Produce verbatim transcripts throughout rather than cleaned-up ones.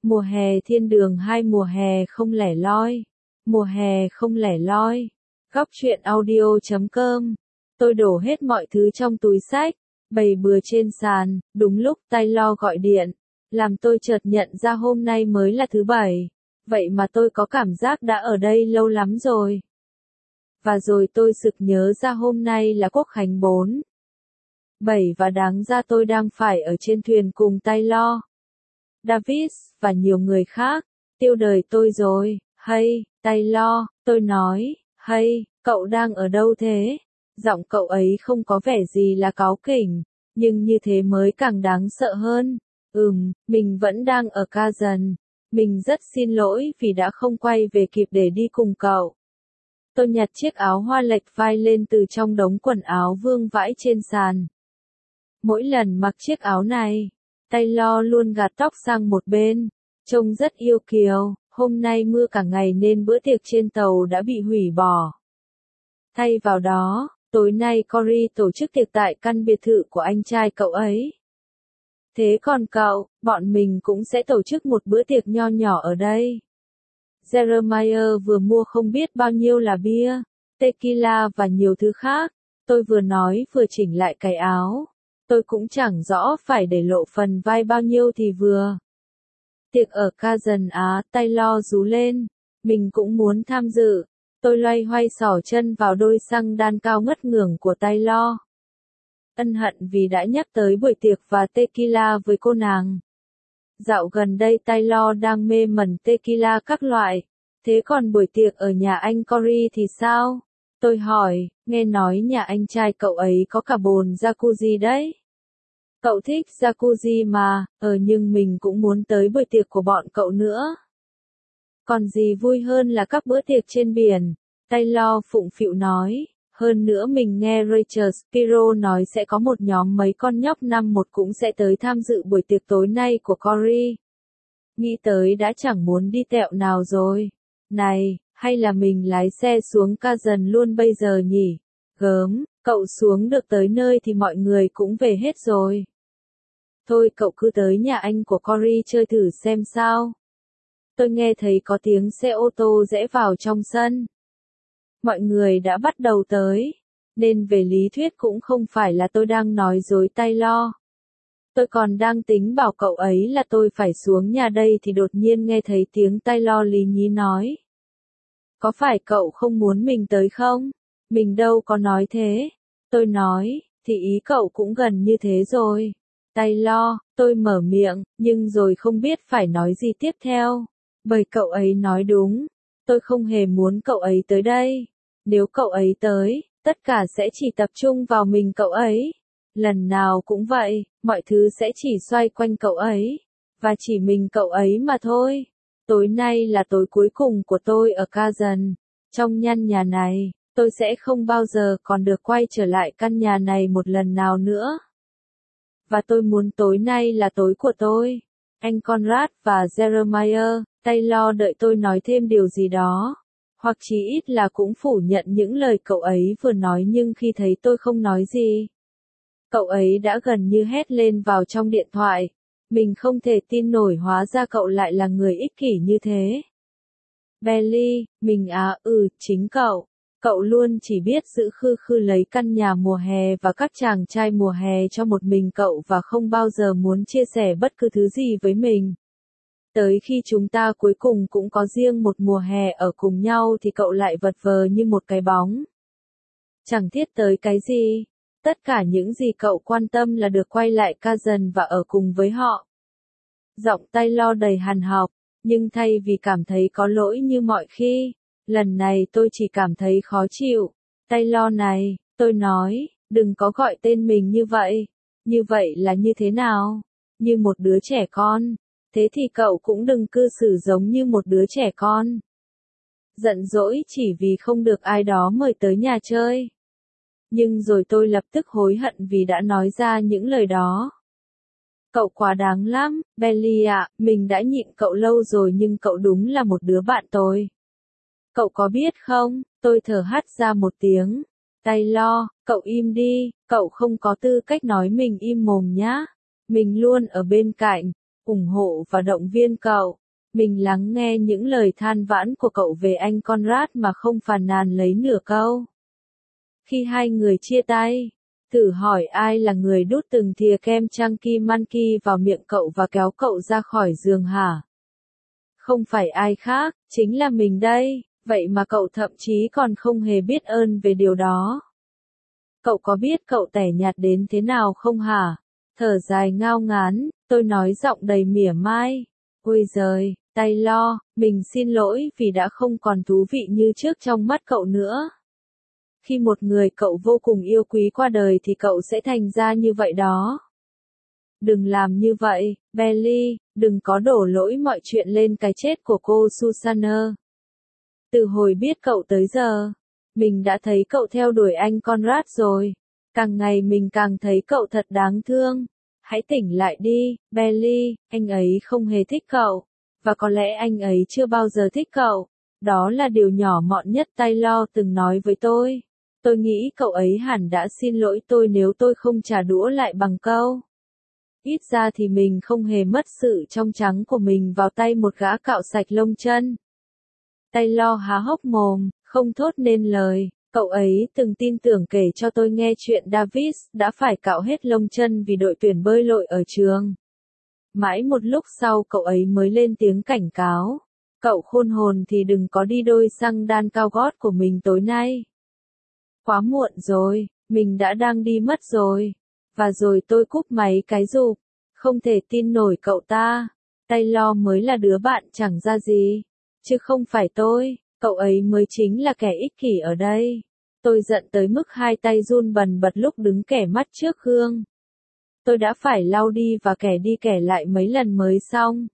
Mùa hè thiên đường hai mùa hè không lẻ loi. Mùa hè không lẻ loi. Góc truyện audio chấm com. Tôi đổ hết mọi thứ trong túi xách, bày bừa trên sàn, đúng lúc Taylor gọi điện, làm tôi chợt nhận ra hôm nay mới là thứ bảy. Vậy mà tôi có cảm giác đã ở đây lâu lắm rồi. Và rồi tôi sực nhớ ra hôm nay là Quốc khánh bốn. bảy và đáng ra tôi đang phải ở trên thuyền cùng Taylor, Davis, và nhiều người khác. Tiêu đời tôi rồi. Hey, Taylor, tôi nói, hey, cậu đang ở đâu thế? Giọng cậu ấy không có vẻ gì là cáu kỉnh, nhưng như thế mới càng đáng sợ hơn. Ừm, mình vẫn đang ở Kazan. Mình rất xin lỗi vì đã không quay về kịp để đi cùng cậu. Tôi nhặt chiếc áo hoa lệch vai lên từ trong đống quần áo vương vãi trên sàn. Mỗi lần mặc chiếc áo này, Taylor luôn gạt tóc sang một bên, trông rất yêu kiều. Hôm nay mưa cả ngày nên bữa tiệc trên tàu đã bị hủy bỏ. Thay vào đó, tối nay Corey tổ chức tiệc tại căn biệt thự của anh trai cậu ấy. Thế còn cậu, bọn mình cũng sẽ tổ chức một bữa tiệc nho nhỏ ở đây. Jeremiah vừa mua không biết bao nhiêu là bia, tequila và nhiều thứ khác. Tôi vừa nói vừa chỉnh lại cái áo. Tôi cũng chẳng rõ phải để lộ phần vai bao nhiêu thì vừa. Tiệc ở Kazan Á, Taylor rú lên. Mình cũng muốn tham dự. Tôi loay hoay xỏ chân vào đôi xăng đan cao ngất ngưởng của Taylor. Ân hận vì đã nhắc tới buổi tiệc và tequila với cô nàng. Dạo gần đây Taylor đang mê mẩn tequila các loại. Thế còn buổi tiệc ở nhà anh Corey thì sao? Tôi hỏi, nghe nói nhà anh trai cậu ấy có cả bồn jacuzzi đấy. Cậu thích jacuzzi mà, ờ nhưng mình cũng muốn tới buổi tiệc của bọn cậu nữa. Còn gì vui hơn là các bữa tiệc trên biển, Taylor phụng phịu nói. Hơn nữa mình nghe Rachel Spiro nói sẽ có một nhóm mấy con nhóc năm một cũng sẽ tới tham dự buổi tiệc tối nay của Corey. Nghĩ tới đã chẳng muốn đi tẹo nào rồi. Này, hay là mình lái xe xuống Kazan luôn bây giờ nhỉ? Gớm, cậu xuống được tới nơi thì mọi người cũng về hết rồi. Thôi cậu cứ tới nhà anh của Corey chơi thử xem sao. Tôi nghe thấy có tiếng xe ô tô rẽ vào trong sân. Mọi người đã bắt đầu tới, nên về lý thuyết cũng không phải là tôi đang nói dối Taylor. Tôi còn đang tính bảo cậu ấy là tôi phải xuống nhà đây thì đột nhiên nghe thấy tiếng Taylor lý nhí nói. Có phải cậu không muốn mình tới không? Mình đâu có nói thế. Tôi nói, thì ý cậu cũng gần như thế rồi. Taylor, tôi mở miệng, nhưng rồi không biết phải nói gì tiếp theo. Bởi cậu ấy nói đúng. Tôi không hề muốn cậu ấy tới đây. Nếu cậu ấy tới, tất cả sẽ chỉ tập trung vào mình cậu ấy. Lần nào cũng vậy, mọi thứ sẽ chỉ xoay quanh cậu ấy. Và chỉ mình cậu ấy mà thôi. Tối nay là tối cuối cùng của tôi ở Kazan. Trong căn nhà này, tôi sẽ không bao giờ còn được quay trở lại căn nhà này một lần nào nữa. Và tôi muốn tối nay là tối của tôi. Anh Conrad và Jeremiah, Taylor đợi tôi nói thêm điều gì đó. Hoặc chí ít là cũng phủ nhận những lời cậu ấy vừa nói, nhưng khi thấy tôi không nói gì, cậu ấy đã gần như hét lên vào trong điện thoại. Mình không thể tin nổi, hóa ra cậu lại là người ích kỷ như thế. Belly, mình à, ừ, chính cậu. Cậu luôn chỉ biết giữ khư khư lấy căn nhà mùa hè và các chàng trai mùa hè cho một mình cậu và không bao giờ muốn chia sẻ bất cứ thứ gì với mình. Tới khi chúng ta cuối cùng cũng có riêng một mùa hè ở cùng nhau thì cậu lại vật vờ như một cái bóng. Chẳng thiết tới cái gì. Tất cả những gì cậu quan tâm là được quay lại Kazan và ở cùng với họ. Giọng Taylor đầy hằn học, nhưng thay vì cảm thấy có lỗi như mọi khi, lần này tôi chỉ cảm thấy khó chịu. Taylor này, tôi nói, đừng có gọi tên mình như vậy. Như vậy là như thế nào? Như một đứa trẻ con. Thế thì cậu cũng đừng cư xử giống như một đứa trẻ con. Giận dỗi chỉ vì không được ai đó mời tới nhà chơi. Nhưng rồi tôi lập tức hối hận vì đã nói ra những lời đó. Cậu quá đáng lắm, Belly ạ, mình đã nhịn cậu lâu rồi nhưng cậu đúng là một đứa bạn tồi. Cậu có biết không, tôi thở hắt ra một tiếng. Taylor, cậu im đi, cậu không có tư cách nói mình im mồm nhá. Mình luôn ở bên cạnh. ủng hộ và động viên cậu. Mình lắng nghe những lời than vãn của cậu về anh Conrad mà không phàn nàn lấy nửa câu. Khi hai người chia tay, thử hỏi ai là người đút từng thìa kem Chunky Monkey vào miệng cậu và kéo cậu ra khỏi giường hả? Không phải ai khác, chính là mình đây, vậy mà cậu thậm chí còn không hề biết ơn về điều đó. Cậu có biết cậu tẻ nhạt đến thế nào không hả? Thở dài ngao ngán, tôi nói giọng đầy mỉa mai. Ôi giời, Taylor, mình xin lỗi vì đã không còn thú vị như trước trong mắt cậu nữa. Khi một người cậu vô cùng yêu quý qua đời thì cậu sẽ thành ra như vậy đó. Đừng làm như vậy, Belly, đừng có đổ lỗi mọi chuyện lên cái chết của cô Susanna. Từ hồi biết cậu tới giờ, mình đã thấy cậu theo đuổi anh Conrad rồi. Càng ngày mình càng thấy cậu thật đáng thương. Hãy tỉnh lại đi, Belly, anh ấy không hề thích cậu. Và có lẽ anh ấy chưa bao giờ thích cậu. Đó là điều nhỏ mọn nhất Taylor từng nói với tôi. Tôi nghĩ cậu ấy hẳn đã xin lỗi tôi nếu tôi không trả đũa lại bằng câu. Ít ra thì mình không hề mất sự trong trắng của mình vào tay một gã cạo sạch lông chân. Taylor há hốc mồm, không thốt nên lời. Cậu ấy từng tin tưởng kể cho tôi nghe chuyện Davis đã phải cạo hết lông chân vì đội tuyển bơi lội ở trường. Mãi một lúc sau cậu ấy mới lên tiếng cảnh cáo. Cậu khôn hồn thì đừng có đi đôi xăng đan cao gót của mình tối nay. Quá muộn rồi, mình đã đang đi mất rồi. Và rồi tôi cúp máy cái rụp. Không thể tin nổi cậu ta. Taylor mới là đứa bạn chẳng ra gì. Chứ không phải tôi, cậu ấy mới chính là kẻ ích kỷ ở đây. Tôi giận tới mức hai tay run bần bật lúc đứng kẻ mắt trước gương. Tôi đã phải lau đi và kẻ đi kẻ lại mấy lần mới xong.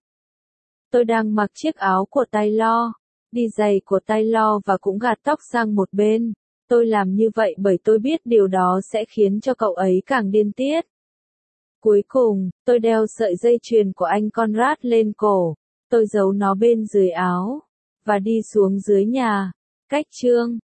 Tôi đang mặc chiếc áo của Taylor, đi giày của Taylor và cũng gạt tóc sang một bên. Tôi làm như vậy bởi tôi biết điều đó sẽ khiến cho cậu ấy càng điên tiết. Cuối cùng, tôi đeo sợi dây chuyền của anh Conrad lên cổ. Tôi giấu nó bên dưới áo. Và đi xuống dưới nhà. Cách chương